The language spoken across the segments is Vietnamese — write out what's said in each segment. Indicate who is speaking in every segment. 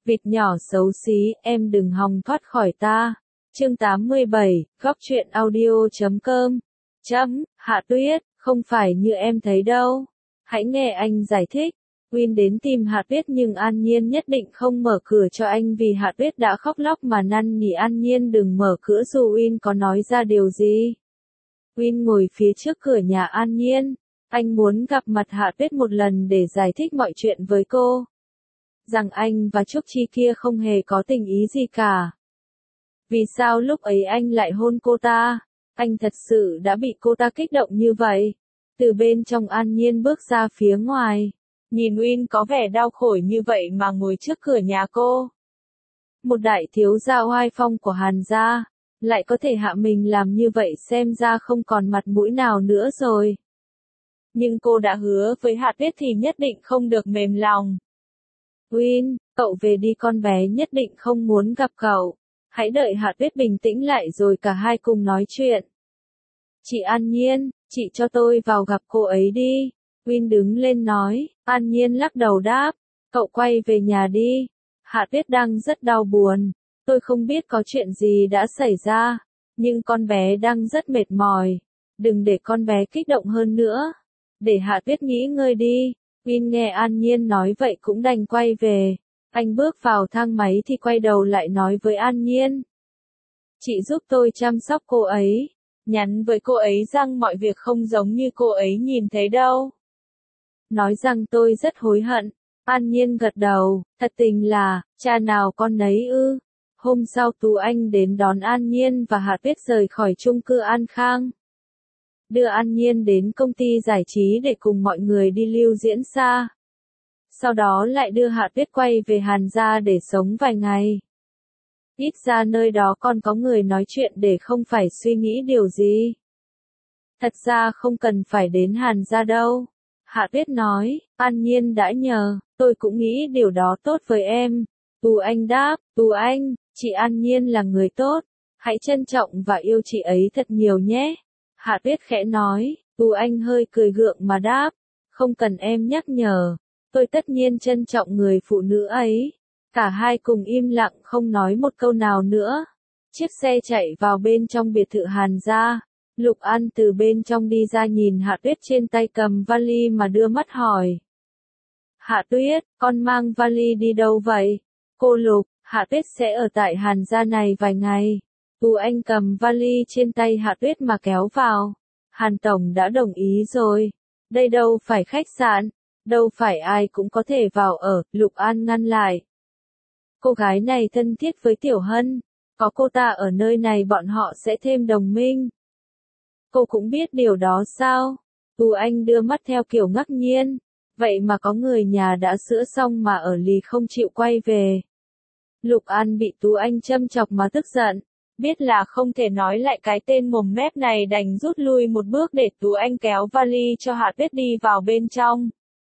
Speaker 1: Vịt nhỏ xấu xí, em đừng hòng thoát khỏi ta. Chương 87, Góc truyện audio.com. Hạ Tuyết, không phải như em thấy đâu. Hãy nghe anh giải thích. Win đến tìm Hạ Tuyết nhưng An Nhiên nhất định không mở cửa cho anh vì Hạ Tuyết đã khóc lóc mà năn nỉ An Nhiên đừng mở cửa dù Win có nói ra điều gì. Win ngồi phía trước cửa nhà An Nhiên. Anh muốn gặp mặt Hạ Tuyết một lần để giải thích mọi chuyện với cô. Rằng anh và Trúc Chi kia không hề có tình ý gì cả. Vì sao lúc ấy anh lại hôn cô ta? Anh thật sự đã bị cô ta kích động như vậy. Từ bên trong An Nhiên bước ra phía ngoài. Nhìn Win có vẻ đau khổ như vậy mà ngồi trước cửa nhà cô. Một đại thiếu gia oai phong của Hàn gia, lại có thể hạ mình làm như vậy xem ra không còn mặt mũi nào nữa rồi. Nhưng cô đã hứa với Hạ Tuyết thì nhất định không được mềm lòng. Win, cậu về đi con bé nhất định không muốn gặp cậu. Hãy đợi Hạ Tuyết bình tĩnh lại rồi cả hai cùng nói chuyện. Chị An Nhiên, chị cho tôi vào gặp cô ấy đi. Win đứng lên nói, An Nhiên lắc đầu đáp, cậu quay về nhà đi. Hạ Tuyết đang rất đau buồn. Tôi không biết có chuyện gì đã xảy ra, nhưng con bé đang rất mệt mỏi. Đừng để con bé kích động hơn nữa. Để Hạ Tuyết nghỉ ngơi đi. Win nghe An Nhiên nói vậy cũng đành quay về. Anh bước vào thang máy thì quay đầu lại nói với An Nhiên. Chị giúp tôi chăm sóc cô ấy. Nhắn với cô ấy rằng mọi việc không giống như cô ấy nhìn thấy đâu. Nói rằng tôi rất hối hận. An Nhiên gật đầu, thật tình là, cha nào con nấy ư. Hôm sau Tú Anh đến đón An Nhiên và Hạ Tuyết rời khỏi chung cư An Khang. Đưa An Nhiên đến công ty giải trí để cùng mọi người đi lưu diễn xa. Sau đó lại đưa Hạ Tuyết quay về Hàn gia để sống vài ngày. Ít ra nơi đó còn có người nói chuyện để không phải suy nghĩ điều gì. Thật ra không cần phải đến Hàn gia đâu. Hạ Tuyết nói, An Nhiên đã nhờ, tôi cũng nghĩ điều đó tốt với em. Tú Anh đáp, Tú Anh, chị An Nhiên là người tốt. Hãy trân trọng và yêu chị ấy thật nhiều nhé. Hạ Tuyết khẽ nói, Tú Anh hơi cười gượng mà đáp, không cần em nhắc nhở. Tôi tất nhiên trân trọng người phụ nữ ấy. Cả hai cùng im lặng không nói một câu nào nữa. Chiếc xe chạy vào bên trong biệt thự Hàn gia. Lục An từ bên trong đi ra nhìn Hạ Tuyết trên tay cầm vali mà đưa mắt hỏi. Hạ Tuyết, con mang vali đi đâu vậy? Cô Lục, Hạ Tuyết sẽ ở tại Hàn gia này vài ngày. Tú Anh cầm vali trên tay Hạ Tuyết mà kéo vào. Hàn Tổng đã đồng ý rồi. Đây đâu phải khách sạn, đâu phải ai cũng có thể vào ở, Lục An ngăn lại. Cô gái này thân thiết với Tiểu Hân, có cô ta ở nơi này bọn họ sẽ thêm đồng minh. Cô cũng biết điều đó sao? Tú Anh đưa mắt theo kiểu ngạc nhiên. Vậy mà có người nhà đã sữa xong mà ở lì không chịu quay về. Lục An bị Tú Anh châm chọc mà tức giận. Biết là không thể nói lại cái tên mồm mép này đành rút lui một bước để Tú Anh kéo vali cho Hạ Tuyết đi vào bên trong.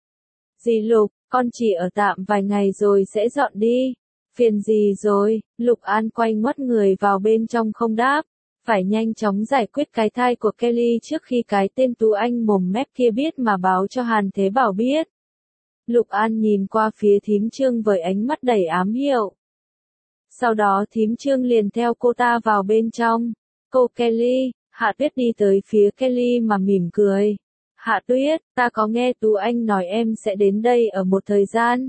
Speaker 1: Dì Lục, con chỉ ở tạm vài ngày rồi sẽ dọn đi. Phiền gì rồi? Lục An quay ngoắt người vào bên trong không đáp. Phải nhanh chóng giải quyết cái thai của Kelly trước khi cái tên Tú Anh mồm mép kia biết mà báo cho Hàn Thế Bảo biết. Lục An nhìn qua phía thím Trương với ánh mắt đầy ám hiệu. Sau đó thím Trương liền theo cô ta vào bên trong. Cô Kelly, Hạ Tuyết đi tới phía Kelly mà mỉm cười. Hạ Tuyết, ta có nghe Tú Anh nói em sẽ đến đây ở một thời gian.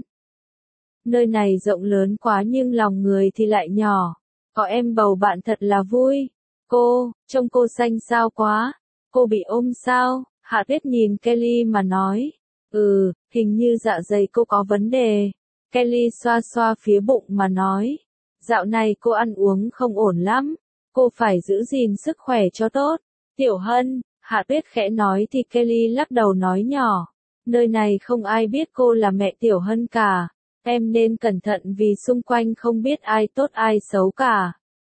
Speaker 1: Nơi này rộng lớn quá nhưng lòng người thì lại nhỏ. Có em bầu bạn thật là vui. Cô, trông cô xanh xao quá. Cô bị ôm sao? Hạ Tuyết nhìn Kelly mà nói. Hình như dạ dày cô có vấn đề. Kelly xoa xoa phía bụng mà nói. Dạo này cô ăn uống không ổn lắm. Cô phải giữ gìn sức khỏe cho tốt. Tiểu Hân, Hạ Tuyết khẽ nói thì Kelly lắc đầu nói nhỏ. Nơi này không ai biết cô là mẹ Tiểu Hân cả. Em nên cẩn thận vì xung quanh không biết ai tốt ai xấu cả.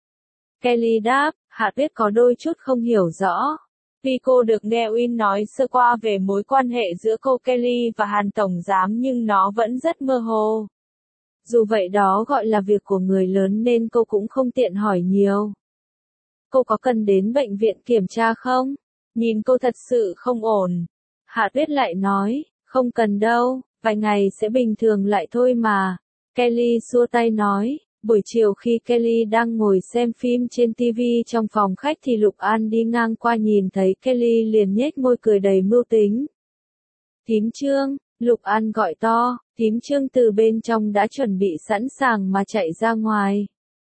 Speaker 1: Kelly đáp, Hạ Tuyết có đôi chút không hiểu rõ. Tuy cô được nghe Win nói sơ qua về mối quan hệ giữa cô Kelly và Hàn Tổng Giám nhưng nó vẫn rất mơ hồ. Dù vậy đó gọi là việc của người lớn nên cô cũng không tiện hỏi nhiều. Cô có cần đến bệnh viện kiểm tra không? Nhìn cô thật sự không ổn. Hạ Tuyết lại nói, không cần đâu, vài ngày sẽ bình thường lại thôi mà. Kelly xua tay nói. Buổi chiều khi Kelly đang ngồi xem phim trên TV trong phòng khách thì Lục An đi ngang qua nhìn thấy Kelly liền nhếch môi cười đầy mưu tính. Thím Trương, Lục An gọi to, thím Trương từ bên trong đã chuẩn bị sẵn sàng mà chạy ra ngoài.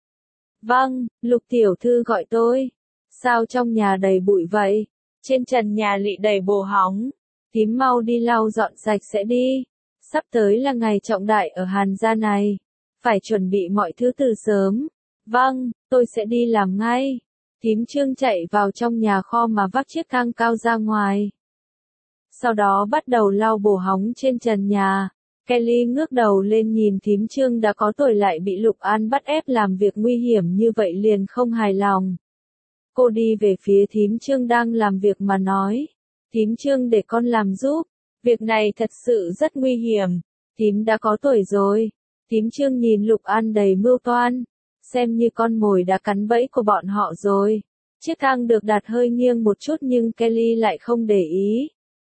Speaker 1: Vâng, Lục tiểu thư gọi tôi. Sao trong nhà đầy bụi vậy? Trên trần nhà lị đầy bồ hóng. Thím mau đi lau dọn sạch sẽ đi. Sắp tới là ngày trọng đại ở Hàn gia này. Phải chuẩn bị mọi thứ từ sớm. Vâng, tôi sẽ đi làm ngay. Thím Trương chạy vào trong nhà kho mà vác chiếc thang cao ra ngoài. Sau đó bắt đầu lau bồ hóng trên trần nhà. Kelly ngước đầu lên nhìn thím Trương đã có tuổi lại bị Lục An bắt ép làm việc nguy hiểm như vậy liền không hài lòng. Cô đi về phía thím Trương đang làm việc mà nói. Thím Trương để con làm giúp. Việc này thật sự rất nguy hiểm. Thím đã có tuổi rồi. Thím Trương nhìn Lục An đầy mưu toan. Xem như con mồi đã cắn bẫy của bọn họ rồi. Chiếc thang được đặt hơi nghiêng một chút nhưng Kelly lại không để ý.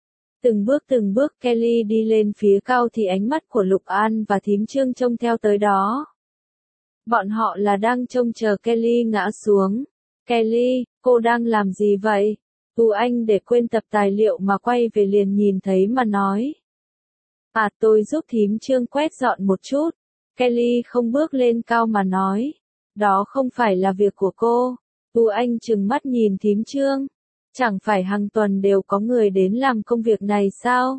Speaker 1: Từng bước Kelly đi lên phía cao thì ánh mắt của Lục An và thím Trương trông theo tới đó. Bọn họ là đang trông chờ Kelly ngã xuống. Kelly, cô đang làm gì vậy? Anh để quên tập tài liệu mà quay về liền nhìn thấy mà nói. Tôi giúp thím Trương quét dọn một chút. Kelly không bước lên cao mà nói. Đó không phải là việc của cô. Anh trừng mắt nhìn thím Trương. Chẳng phải hàng tuần đều có người đến làm công việc này sao?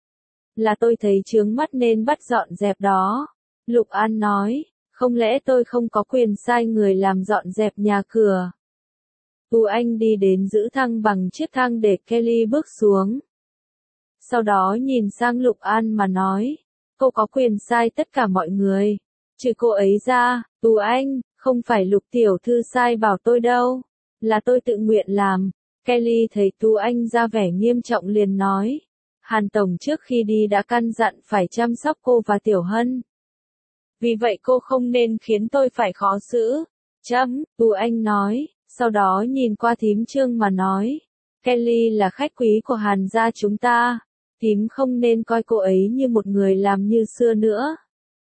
Speaker 1: Là tôi thấy chướng mắt nên bắt dọn dẹp đó. Lục An nói, không lẽ tôi không có quyền sai người làm dọn dẹp nhà cửa? Anh đi đến giữ thang bằng chiếc thang để Kelly bước xuống. Sau đó nhìn sang Lục An mà nói, cô có quyền sai tất cả mọi người. Trừ cô ấy ra, anh, không phải Lục tiểu thư sai bảo tôi đâu. Là tôi tự nguyện làm. Kelly thấy anh ra vẻ nghiêm trọng liền nói. Hàn Tổng trước khi đi đã căn dặn phải chăm sóc cô và Tiểu Hân. Vì vậy cô không nên khiến tôi phải khó xử. Anh nói, sau đó nhìn qua thím Trương mà nói. Kelly là khách quý của Hàn gia chúng ta. Thím không nên coi cô ấy như một người làm như xưa nữa.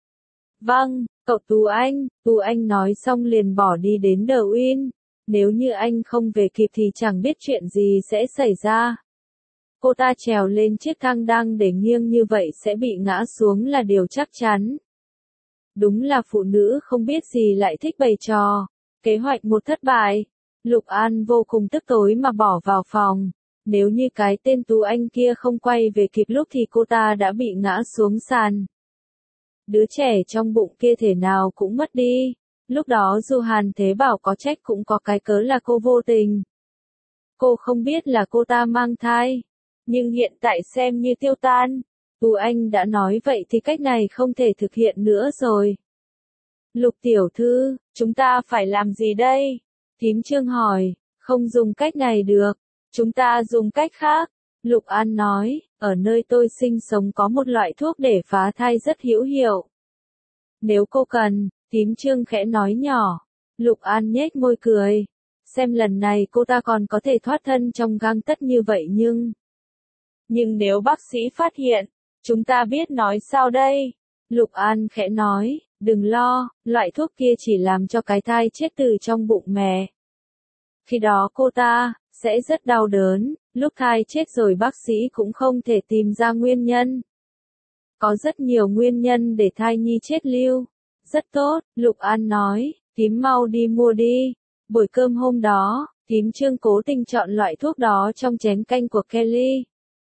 Speaker 1: Vâng, cậu anh nói xong liền bỏ đi đến The Win. Nếu như anh không về kịp thì chẳng biết chuyện gì sẽ xảy ra. Cô ta trèo lên chiếc thang đang để nghiêng như vậy sẽ bị ngã xuống là điều chắc chắn. Đúng là phụ nữ không biết gì lại thích bày trò. Kế hoạch một thất bại. Lục An vô cùng tức tối mà bỏ vào phòng. Nếu như cái tên Anh kia không quay về kịp lúc thì cô ta đã bị ngã xuống sàn. Đứa trẻ trong bụng kia thể nào cũng mất đi. Lúc đó dù Hàn Thế Bảo có trách cũng có cái cớ là cô vô tình. Cô không biết là cô ta mang thai. Nhưng hiện tại xem như tiêu tan. Anh đã nói vậy thì cách này không thể thực hiện nữa rồi. Lục tiểu thư, chúng ta phải làm gì đây? Thím Trương hỏi, không dùng cách này được. Chúng ta dùng cách khác. Lục An nói, ở nơi tôi sinh sống có một loại thuốc để phá thai rất hữu hiệu. Nếu cô cần, thím Trương khẽ nói nhỏ. Lục An nhếch môi cười. Xem lần này cô ta còn có thể thoát thân trong gang tấc như vậy nhưng nếu bác sĩ phát hiện, chúng ta biết nói sao đây? Lục An khẽ nói, đừng lo, loại thuốc kia chỉ làm cho cái thai chết từ trong bụng mẹ. Khi đó cô ta sẽ rất đau đớn, lúc thai chết rồi bác sĩ cũng không thể tìm ra nguyên nhân. Có rất nhiều nguyên nhân để thai nhi chết lưu. Rất tốt, Lục An nói, thím mau đi mua đi. Buổi cơm hôm đó, thím Trương cố tình chọn loại thuốc đó trong chén canh của Kelly.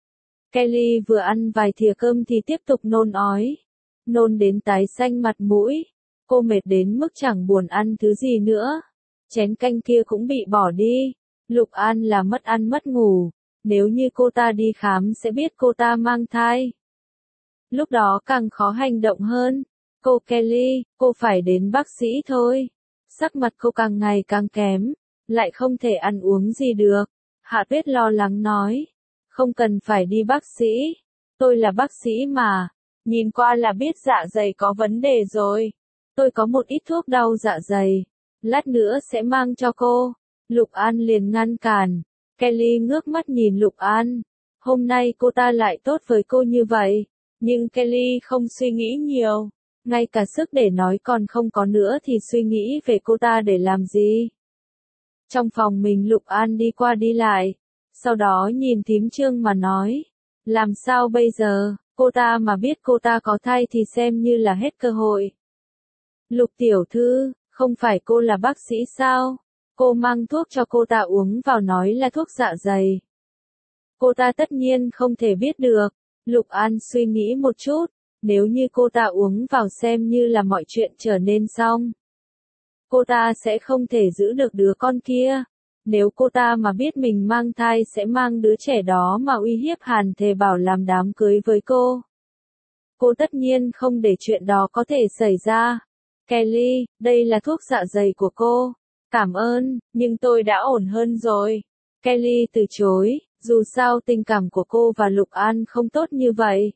Speaker 1: Kelly vừa ăn vài thìa cơm thì tiếp tục nôn ói. Nôn đến tái xanh mặt mũi. Cô mệt đến mức chẳng buồn ăn thứ gì nữa. Chén canh kia cũng bị bỏ đi. Lục An là mất ăn mất ngủ. Nếu như cô ta đi khám sẽ biết cô ta mang thai. Lúc đó càng khó hành động hơn. Cô Kelly, cô phải đến bác sĩ thôi. Sắc mặt cô càng ngày càng kém. Lại không thể ăn uống gì được. Hạ Tuyết lo lắng nói. Không cần phải đi bác sĩ. Tôi là bác sĩ mà. Nhìn qua là biết dạ dày có vấn đề rồi. Tôi có một ít thuốc đau dạ dày. Lát nữa sẽ mang cho cô. Lục An liền ngăn cản. Kelly ngước mắt nhìn Lục An. Hôm nay cô ta lại tốt với cô như vậy. Nhưng Kelly không suy nghĩ nhiều. ngay cả sức để nói còn không có nữa thì suy nghĩ về cô ta để làm gì. Trong phòng mình Lục An đi qua đi lại, sau đó nhìn thím Trương mà nói, làm sao bây giờ, cô ta mà biết cô ta có thai thì xem như là hết cơ hội. Lục tiểu thư, không phải cô là bác sĩ sao? Cô mang thuốc cho cô ta uống vào nói là thuốc dạ dày. Cô ta tất nhiên không thể biết được. Lục An suy nghĩ một chút, nếu như cô ta uống vào xem như là mọi chuyện trở nên xong. Cô ta sẽ không thể giữ được đứa con kia. Nếu cô ta mà biết mình mang thai sẽ mang đứa trẻ đó mà uy hiếp Hàn Thề Bảo làm đám cưới với cô. Cô tất nhiên không để chuyện đó có thể xảy ra. Kelly, đây là thuốc dạ dày của cô. Cảm ơn, nhưng tôi đã ổn hơn rồi. Kelly từ chối, dù sao tình cảm của cô và Lục An không tốt như vậy.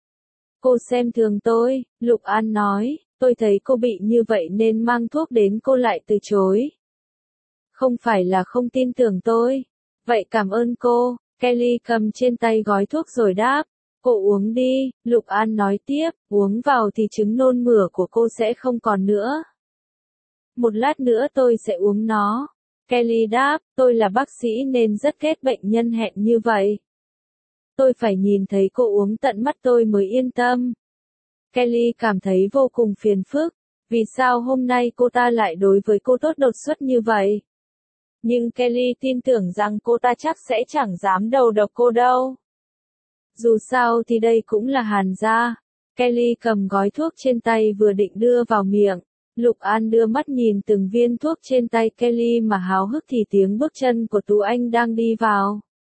Speaker 1: Cô xem thường tôi, Lục An nói, tôi thấy cô bị như vậy nên mang thuốc đến cô lại từ chối. Không phải là không tin tưởng tôi. Vậy cảm ơn cô, Kelly cầm trên tay gói thuốc rồi đáp. Cô uống đi, Lục An nói tiếp, uống vào thì chứng nôn mửa của cô sẽ không còn nữa. Một lát nữa tôi sẽ uống nó. Kelly đáp, tôi là bác sĩ nên rất ghét bệnh nhân hẹn như vậy. Tôi phải nhìn thấy cô uống tận mắt tôi mới yên tâm. Kelly cảm thấy vô cùng phiền phức. Vì sao hôm nay cô ta lại đối với cô tốt đột xuất như vậy? Nhưng Kelly tin tưởng rằng cô ta chắc sẽ chẳng dám đầu độc cô đâu. Dù sao thì đây cũng là Hàn gia. Kelly cầm gói thuốc trên tay vừa định đưa vào miệng. Lục An đưa mắt nhìn từng viên thuốc trên tay Kelly mà háo hức thì tiếng bước chân của Tú Anh đang đi vào.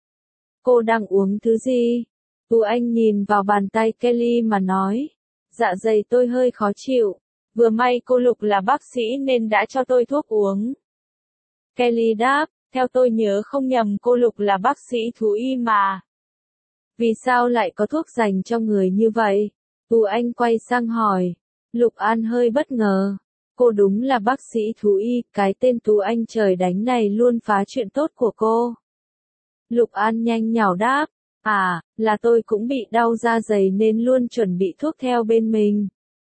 Speaker 1: Cô đang uống thứ gì? Tú Anh nhìn vào bàn tay Kelly mà nói. Dạ dày tôi hơi khó chịu. Vừa may cô Lục là bác sĩ nên đã cho tôi thuốc uống. Kelly đáp, theo tôi nhớ không nhầm cô Lục là bác sĩ thú y mà. Vì sao lại có thuốc dành cho người như vậy? Tú Anh quay sang hỏi. Lục An hơi bất ngờ. Cô đúng là bác sĩ thú y, cái tên Tú Anh trời đánh này luôn phá chuyện tốt của cô. Lục An nhanh nhảu đáp. À, là tôi cũng bị đau da dày nên luôn chuẩn bị thuốc theo bên mình.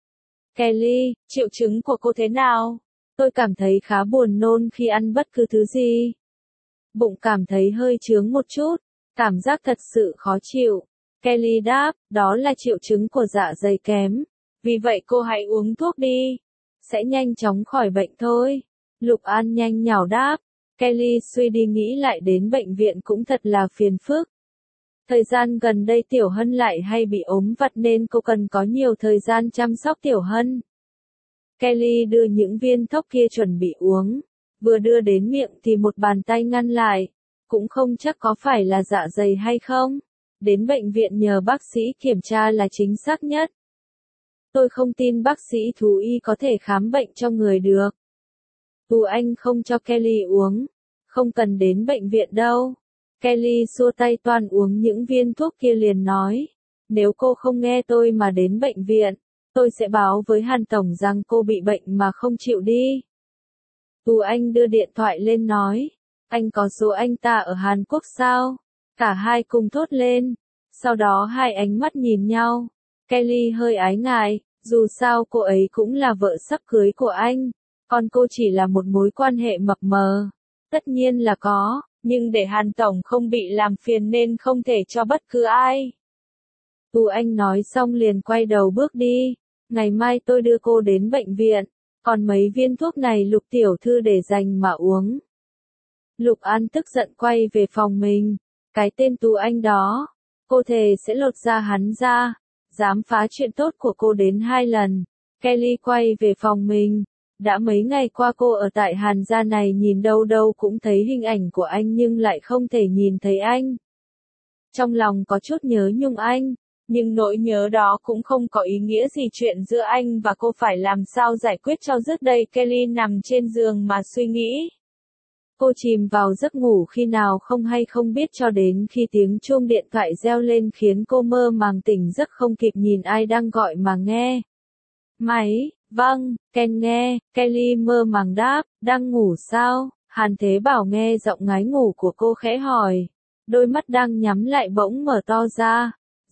Speaker 1: Kelly, triệu chứng của cô thế nào? Tôi cảm thấy khá buồn nôn khi ăn bất cứ thứ gì. Bụng cảm thấy hơi chướng một chút, cảm giác thật sự khó chịu. Kelly đáp, đó là triệu chứng của dạ dày kém. Vì vậy cô hãy uống thuốc đi. Sẽ nhanh chóng khỏi bệnh thôi. Lục An nhanh nhảu đáp. Kelly suy đi nghĩ lại đến bệnh viện cũng thật là phiền phức. Thời gian gần đây Tiểu Hân lại hay bị ốm vặt nên cô cần có nhiều thời gian chăm sóc Tiểu Hân. Kelly đưa những viên thuốc kia chuẩn bị uống. Vừa đưa đến miệng thì một bàn tay ngăn lại. Cũng không chắc có phải là dạ dày hay không. Đến bệnh viện nhờ bác sĩ kiểm tra là chính xác nhất. Tôi không tin bác sĩ thú y có thể khám bệnh cho người được. Tú Anh không cho Kelly uống. Không cần đến bệnh viện đâu. Kelly xua tay toàn uống những viên thuốc kia liền nói. Nếu cô không nghe tôi mà đến bệnh viện, tôi sẽ báo với Hàn Tổng rằng cô bị bệnh mà không chịu đi. Tú Anh đưa điện thoại lên nói. Anh có số anh ta ở Hàn Quốc sao? Cả hai cùng thốt lên. Sau đó hai ánh mắt nhìn nhau. Kelly hơi ái ngại, dù sao cô ấy cũng là vợ sắp cưới của anh. Còn cô chỉ là một mối quan hệ mập mờ. Tất nhiên là có, nhưng để Hàn Tổng không bị làm phiền nên không thể cho bất cứ ai. Tú Anh nói xong liền quay đầu bước đi. Ngày mai tôi đưa cô đến bệnh viện. Còn mấy viên thuốc này Lục tiểu thư để dành mà uống. Lục An tức giận quay về phòng mình. Cái tên Tú Anh đó. Cô thề sẽ lột da hắn ra. Dám phá chuyện tốt của cô đến 2 lần. Kelly quay về phòng mình. Đã mấy ngày qua cô ở tại Hàn gia này nhìn đâu đâu cũng thấy hình ảnh của anh nhưng lại không thể nhìn thấy anh. Trong lòng có chút nhớ nhung anh. Nhưng nỗi nhớ đó cũng không có ý nghĩa gì chuyện giữa anh và cô phải làm sao giải quyết cho dứt đây. Kelly nằm trên giường mà suy nghĩ. Cô chìm vào giấc ngủ khi nào không hay không biết cho đến khi tiếng chuông điện thoại reo lên khiến cô mơ màng tỉnh giấc không kịp nhìn ai đang gọi mà nghe. Máy, vâng, Ken nghe, Kelly mơ màng đáp, đang ngủ sao? Hàn Thế Bảo nghe giọng ngái ngủ của cô khẽ hỏi. Đôi mắt đang nhắm lại bỗng mở to ra.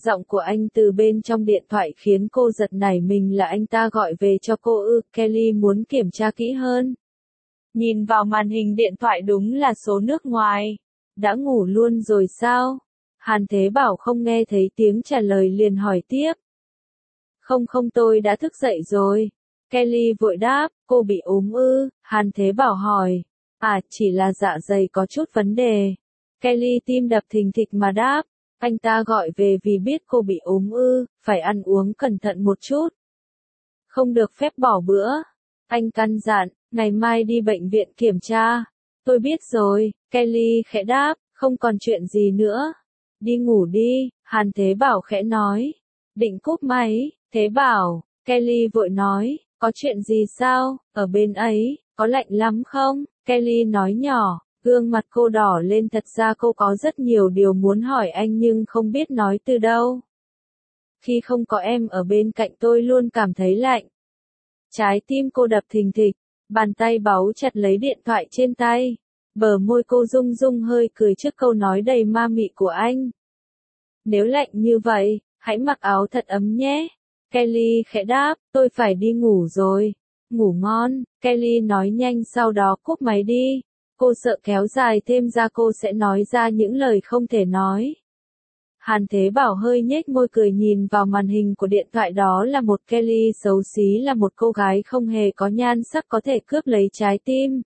Speaker 1: Giọng của anh từ bên trong điện thoại khiến cô giật nảy mình, là anh ta gọi về cho cô ư? Kelly muốn kiểm tra kỹ hơn. Nhìn vào màn hình điện thoại đúng là số nước ngoài. Đã ngủ luôn rồi sao? Hàn Thế Bảo không nghe thấy tiếng trả lời liền hỏi tiếp. Không không, tôi đã thức dậy rồi. Kelly vội đáp. Cô bị ốm ư? Hàn Thế Bảo hỏi. À, chỉ là dạ dày có chút vấn đề. Kelly tim đập thình thịch mà đáp. Anh ta gọi về vì biết cô bị ốm ư? Phải ăn uống cẩn thận một chút. Không được phép bỏ bữa. Anh căn dặn, ngày mai đi bệnh viện kiểm tra. Tôi biết rồi, Kelly khẽ đáp, không còn chuyện gì nữa. Đi ngủ đi, Hàn Thế Bảo khẽ nói. Định cúp máy, Thế Bảo, Kelly vội nói, có chuyện gì sao, ở bên ấy, có lạnh lắm không? Kelly nói nhỏ, gương mặt cô đỏ lên, thật ra cô có rất nhiều điều muốn hỏi anh nhưng không biết nói từ đâu. Khi không có em ở bên cạnh tôi luôn cảm thấy lạnh. Trái tim cô đập thình thịch, bàn tay báu chặt lấy điện thoại trên tay. Bờ môi cô rung rung hơi cười trước câu nói đầy ma mị của anh. Nếu lạnh như vậy, hãy mặc áo thật ấm nhé. Kelly khẽ đáp, tôi phải đi ngủ rồi. Ngủ ngon, Kelly nói nhanh sau đó cúp máy đi. Cô sợ kéo dài thêm ra cô sẽ nói ra những lời không thể nói. Hàn Thế Bảo hơi nhếch môi cười nhìn vào màn hình của điện thoại, đó là một Kelly xấu xí, là một cô gái không hề có nhan sắc có thể cướp lấy trái tim.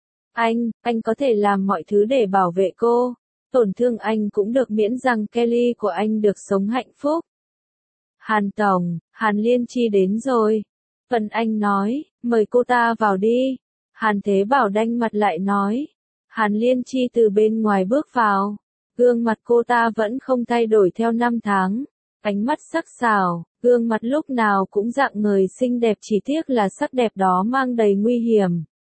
Speaker 1: Anh có thể làm mọi thứ để bảo vệ cô. Tổn thương anh cũng được miễn rằng Kelly của anh được sống hạnh phúc. Hàn Tổng, Hàn Liên Chi đến rồi. Vân Anh nói, mời cô ta vào đi. Hàn Thế Bảo đanh mặt lại nói. Hàn Liên Chi từ bên ngoài bước vào. Gương mặt cô ta vẫn không thay đổi theo năm tháng. Ánh mắt sắc sảo, gương mặt lúc nào cũng rạng ngời xinh đẹp, chỉ tiếc là sắc đẹp đó mang đầy nguy hiểm.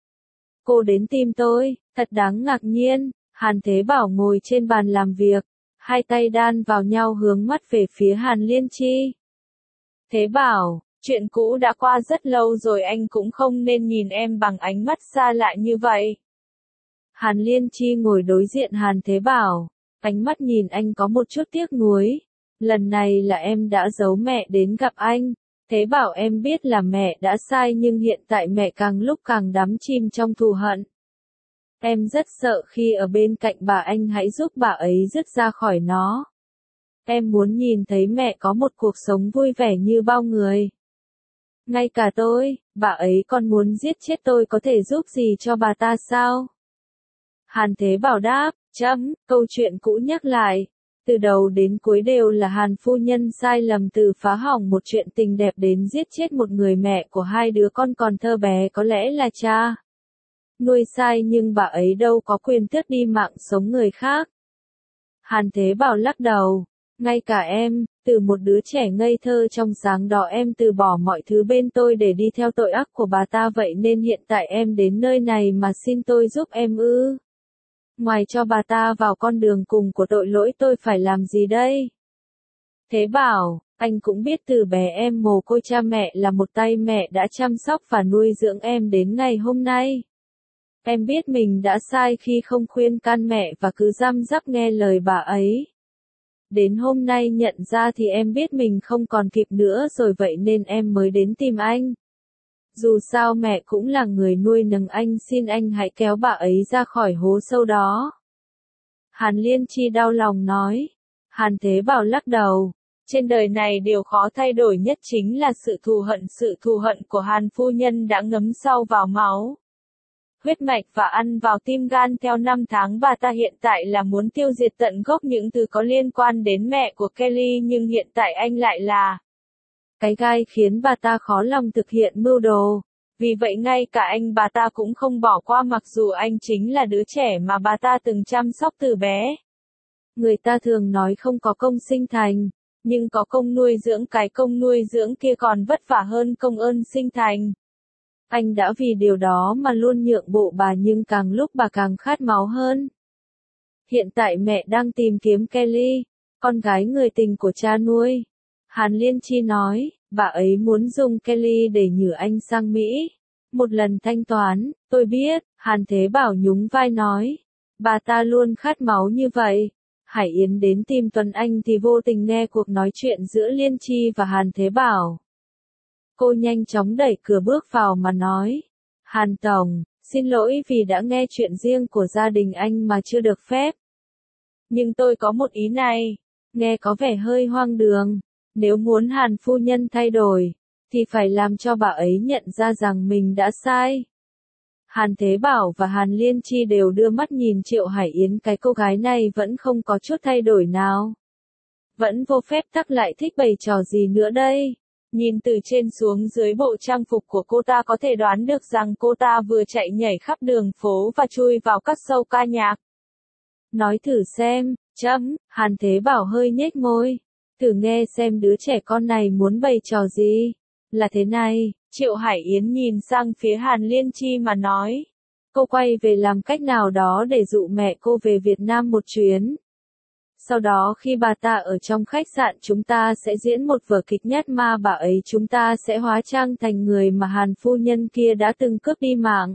Speaker 1: Cô đến tìm tôi, thật đáng ngạc nhiên. Hàn Thế Bảo ngồi trên bàn làm việc, hai tay đan vào nhau hướng mắt về phía Hàn Liên Chi. Thế Bảo, chuyện cũ đã qua rất lâu rồi, anh cũng không nên nhìn em bằng ánh mắt xa lạ như vậy. Hàn Liên Chi ngồi đối diện Hàn Thế Bảo, ánh mắt nhìn anh có một chút tiếc nuối. Lần này là em đã giấu mẹ đến gặp anh. Thế Bảo, em biết là mẹ đã sai nhưng hiện tại mẹ càng lúc càng đắm chìm trong thù hận. Em rất sợ khi ở bên cạnh bà, anh hãy giúp bà ấy dứt ra khỏi nó. Em muốn nhìn thấy mẹ có một cuộc sống vui vẻ như bao người. Ngay cả tôi, bà ấy còn muốn giết chết tôi, có thể giúp gì cho bà ta sao? Hàn Thế Bảo đáp, câu chuyện cũ nhắc lại. Từ đầu đến cuối đều là Hàn phu nhân sai lầm, từ phá hỏng một chuyện tình đẹp đến giết chết một người mẹ của hai đứa con còn thơ bé, có lẽ là cha nuôi sai, nhưng bà ấy đâu có quyền tước đi mạng sống người khác. Hàn Thế Bảo lắc đầu, ngay cả em, từ một đứa trẻ ngây thơ trong sáng đó em từ bỏ mọi thứ bên tôi để đi theo tội ác của bà ta, vậy nên hiện tại em đến nơi này mà xin tôi giúp em ư? Ngoài cho bà ta vào con đường cùng của tội lỗi, tôi phải làm gì đây? Thế Bảo, anh cũng biết từ bé em mồ côi, cha mẹ là một tay mẹ đã chăm sóc và nuôi dưỡng em đến ngày hôm nay. Em biết mình đã sai khi không khuyên can mẹ và cứ răm rắp nghe lời bà ấy. Đến hôm nay nhận ra thì em biết mình không còn kịp nữa rồi, vậy nên em mới đến tìm anh. Dù sao mẹ cũng là người nuôi nấng anh, xin anh hãy kéo bà ấy ra khỏi hố sâu đó. Hàn Liên Chi đau lòng nói. Hàn Thế Bảo lắc đầu. Trên đời này điều khó thay đổi nhất chính là sự thù hận của Hàn phu nhân đã ngấm sâu vào máu, huyết mạch và ăn vào tim gan. Theo năm tháng bà ta hiện tại là muốn tiêu diệt tận gốc những thứ có liên quan đến mẹ của Kelly, nhưng hiện tại anh lại là cái gai khiến bà ta khó lòng thực hiện mưu đồ. Vì vậy ngay cả anh bà ta cũng không bỏ qua, mặc dù anh chính là đứa trẻ mà bà ta từng chăm sóc từ bé. Người ta thường nói không có công sinh thành, nhưng có công nuôi dưỡng, cái công nuôi dưỡng kia còn vất vả hơn công ơn sinh thành. Anh đã vì điều đó mà luôn nhượng bộ bà, nhưng càng lúc bà càng khát máu hơn. Hiện tại mẹ đang tìm kiếm Kelly, con gái người tình của cha nuôi. Hàn Liên Chi nói, bà ấy muốn dùng Kelly để nhử anh sang Mỹ. Một lần thanh toán, tôi biết, Hàn Thế Bảo nhún vai nói. Bà ta luôn khát máu như vậy. Hải Yến đến tìm Tuấn Anh thì vô tình nghe cuộc nói chuyện giữa Liên Chi và Hàn Thế Bảo. Cô nhanh chóng đẩy cửa bước vào mà nói, Hàn Tổng, xin lỗi vì đã nghe chuyện riêng của gia đình anh mà chưa được phép. Nhưng tôi có một ý này, nghe có vẻ hơi hoang đường. Nếu muốn Hàn phu nhân thay đổi, thì phải làm cho bà ấy nhận ra rằng mình đã sai. Hàn Thế Bảo và Hàn Liên Chi đều đưa mắt nhìn Triệu Hải Yến, cái cô gái này vẫn không có chút thay đổi nào. Vẫn vô phép tắc lại thích bày trò gì nữa đây? Nhìn từ trên xuống dưới bộ trang phục của cô ta có thể đoán được rằng cô ta vừa chạy nhảy khắp đường phố và chui vào các show ca nhạc. Nói thử xem, Hàn Thế Bảo hơi nhếch môi. Thử nghe xem đứa trẻ con này muốn bày trò gì. Là thế này, Triệu Hải Yến nhìn sang phía Hàn Liên Chi mà nói. Cô quay về làm cách nào đó để dụ mẹ cô về Việt Nam một chuyến. Sau đó khi bà ta ở trong khách sạn chúng ta sẽ diễn một vở kịch nhát ma bà ấy, chúng ta sẽ hóa trang thành người mà Hàn phu nhân kia đã từng cướp đi mạng.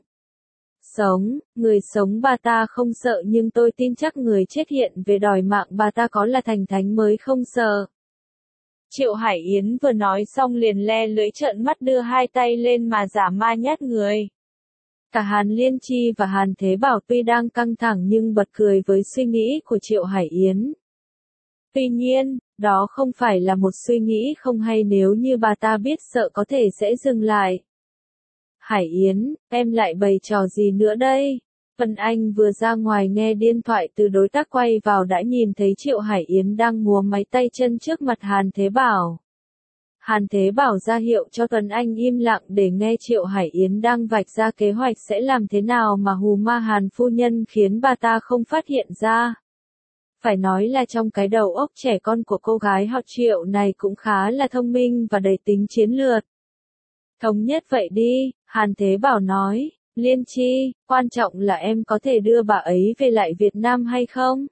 Speaker 1: Người sống bà ta không sợ, nhưng tôi tin chắc người chết hiện về đòi mạng bà ta có là thành thánh mới không sợ. Triệu Hải Yến vừa nói xong liền le lưỡi trợn mắt đưa hai tay lên mà giả ma nhát người. Cả Hàn Liên Chi và Hàn Thế Bảo tuy đang căng thẳng nhưng bật cười với suy nghĩ của Triệu Hải Yến. Tuy nhiên, đó không phải là một suy nghĩ không hay, nếu như bà ta biết sợ có thể sẽ dừng lại. Hải Yến, em lại bày trò gì nữa đây? Vân Anh vừa ra ngoài nghe điện thoại từ đối tác quay vào đã nhìn thấy Triệu Hải Yến đang múa máy tay chân trước mặt Hàn Thế Bảo. Hàn Thế Bảo ra hiệu cho Tuấn Anh im lặng để nghe Triệu Hải Yến đang vạch ra kế hoạch sẽ làm thế nào mà hù ma Hàn phu nhân khiến bà ta không phát hiện ra. Phải nói là trong cái đầu óc trẻ con của cô gái họ Triệu này cũng khá là thông minh và đầy tính chiến lược. Thống nhất vậy đi, Hàn Thế Bảo nói, Liên Chi, quan trọng là em có thể đưa bà ấy về lại Việt Nam hay không?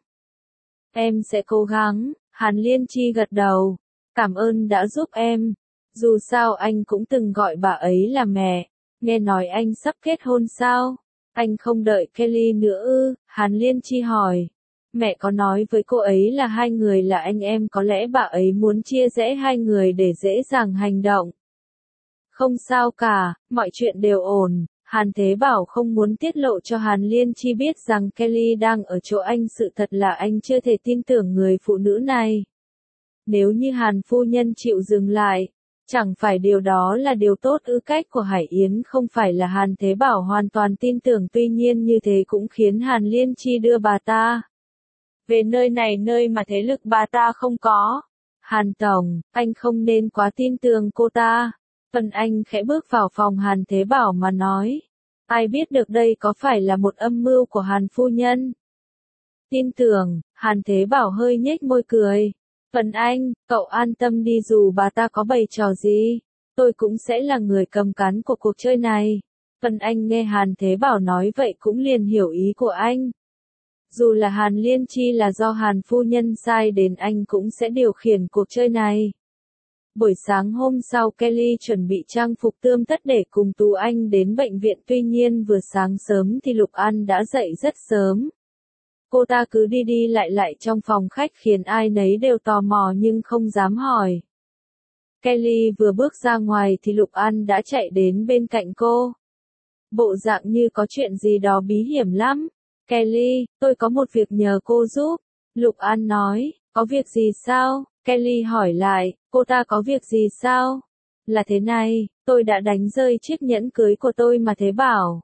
Speaker 1: Em sẽ cố gắng, Hàn Liên Chi gật đầu, cảm ơn đã giúp em. Dù sao anh cũng từng gọi bà ấy là mẹ, nghe nói anh sắp kết hôn sao? Anh không đợi Kelly nữa ư? Hàn Liên Chi hỏi. Mẹ có nói với cô ấy là hai người là anh em, có lẽ bà ấy muốn chia rẽ hai người để dễ dàng hành động. Không sao cả, mọi chuyện đều ổn. Hàn Thế Bảo không muốn tiết lộ cho Hàn Liên Chi biết rằng Kelly đang ở chỗ anh, sự thật là anh chưa thể tin tưởng người phụ nữ này. Nếu như Hàn phu nhân chịu dừng lại, chẳng phải điều đó là điều tốt ư? Cách của Hải Yến không phải là Hàn Thế Bảo hoàn toàn tin tưởng, tuy nhiên như thế cũng khiến Hàn Liên Chi đưa bà ta về nơi này, nơi mà thế lực bà ta không có. Hàn Tổng, anh không nên quá tin tưởng cô ta. Vân Anh khẽ bước vào phòng Hàn Thế Bảo mà nói. Ai biết được đây có phải là một âm mưu của Hàn phu nhân? Tin tưởng, Hàn Thế Bảo hơi nhếch môi cười. Vân Anh, cậu an tâm đi, dù bà ta có bày trò gì, tôi cũng sẽ là người cầm cán của cuộc chơi này. Vân Anh nghe Hàn Thế Bảo nói vậy cũng liền hiểu ý của anh. Dù là Hàn Liên Chi là do Hàn phu nhân sai đến, anh cũng sẽ điều khiển cuộc chơi này. Buổi sáng hôm sau Kelly chuẩn bị trang phục tươm tất để cùng Tú Anh đến bệnh viện, tuy nhiên vừa sáng sớm thì Lục An đã dậy rất sớm. Cô ta cứ đi đi lại trong phòng khách khiến ai nấy đều tò mò nhưng không dám hỏi. Kelly vừa bước ra ngoài thì Lục An đã chạy đến bên cạnh cô. Bộ dạng như có chuyện gì đó bí hiểm lắm. Kelly, tôi có một việc nhờ cô giúp. Lục An nói, có việc gì sao? Kelly hỏi lại, cô ta có việc gì sao? Là thế này, tôi đã đánh rơi chiếc nhẫn cưới của tôi mà Thế Bảo.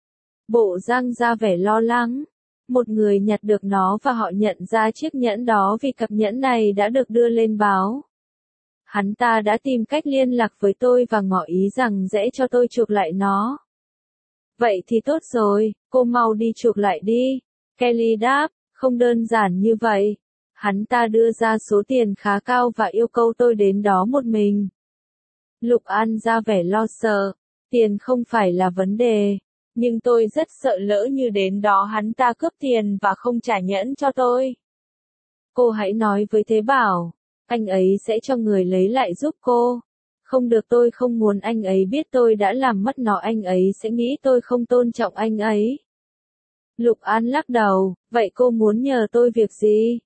Speaker 1: Bộ Giang ra vẻ lo lắng. Một người nhặt được nó và họ nhận ra chiếc nhẫn đó vì cặp nhẫn này đã được đưa lên báo. Hắn ta đã tìm cách liên lạc với tôi và ngỏ ý rằng sẽ cho tôi chuộc lại nó. Vậy thì tốt rồi, cô mau đi chuộc lại đi. Kelly đáp, không đơn giản như vậy. Hắn ta đưa ra số tiền khá cao và yêu cầu tôi đến đó một mình. Lục An ra vẻ lo sợ. Tiền không phải là vấn đề. Nhưng tôi rất sợ lỡ như đến đó hắn ta cướp tiền và không trả nhẫn cho tôi. Cô hãy nói với Thế Bảo. Anh ấy sẽ cho người lấy lại giúp cô. Không được, tôi không muốn anh ấy biết tôi đã làm mất nó, anh ấy sẽ nghĩ tôi không tôn trọng anh ấy. Lục An lắc đầu, vậy cô muốn nhờ tôi việc gì?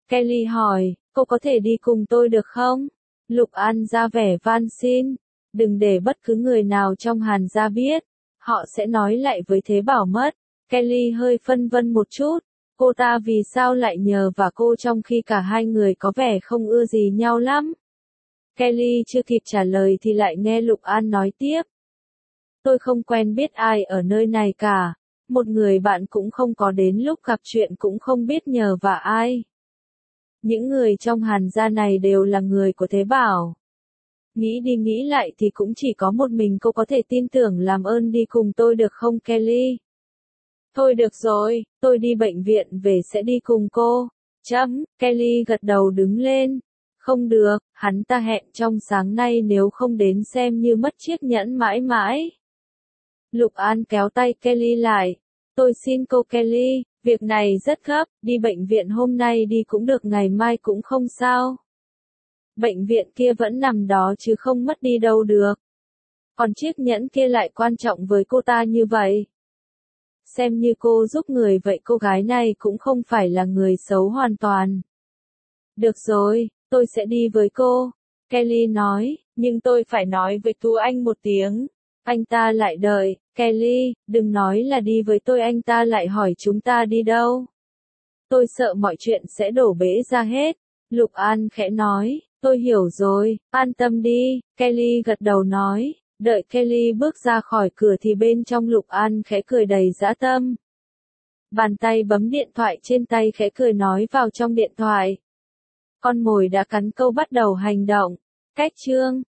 Speaker 1: Kelly hỏi, cô có thể đi cùng tôi được không? Lục An ra vẻ van xin, đừng để bất cứ người nào trong Hàn gia biết, họ sẽ nói lại với Thế Bảo mất. Kelly hơi phân vân một chút, cô ta vì sao lại nhờ vào cô trong khi cả hai người có vẻ không ưa gì nhau lắm. Kelly chưa kịp trả lời thì lại nghe Lục An nói tiếp. Tôi không quen biết ai ở nơi này cả, một người bạn cũng không có, đến lúc gặp chuyện cũng không biết nhờ vào ai. Những người trong Hàn gia này đều là người của Thế Bảo. Nghĩ đi nghĩ lại thì cũng chỉ có một mình cô có thể tin tưởng, làm ơn đi cùng tôi được không Kelly? Thôi được rồi, tôi đi bệnh viện về sẽ đi cùng cô. Kelly gật đầu đứng lên. Không được, hắn ta hẹn trong sáng nay, nếu không đến xem như mất chiếc nhẫn mãi mãi. Lục An kéo tay Kelly lại. Tôi xin cô Kelly, việc này rất gấp, đi bệnh viện hôm nay đi cũng được, ngày mai cũng không sao. Bệnh viện kia vẫn nằm đó chứ không mất đi đâu được. Còn chiếc nhẫn kia lại quan trọng với cô ta như vậy. Xem như cô giúp người vậy, cô gái này cũng không phải là người xấu hoàn toàn. Được rồi, tôi sẽ đi với cô, Kelly nói, nhưng tôi phải nói với Tú Anh một tiếng. Anh ta lại đợi, Kelly, đừng nói là đi với tôi, anh ta lại hỏi chúng ta đi đâu. Tôi sợ mọi chuyện sẽ đổ bể ra hết. Lục An khẽ nói, tôi hiểu rồi, an tâm đi, Kelly gật đầu nói. Đợi Kelly bước ra khỏi cửa thì bên trong Lục An khẽ cười đầy dã tâm. Bàn tay bấm điện thoại trên tay, khẽ cười nói vào trong điện thoại. Con mồi đã cắn câu, bắt đầu hành động. Cách chương